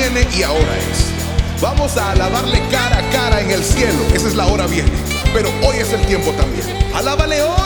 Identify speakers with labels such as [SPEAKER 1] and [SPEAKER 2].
[SPEAKER 1] viene y ahora es. Vamos a alabarle cara a cara en el cielo. Esa es la hora viene, pero hoy es el tiempo también. Alábale hoy.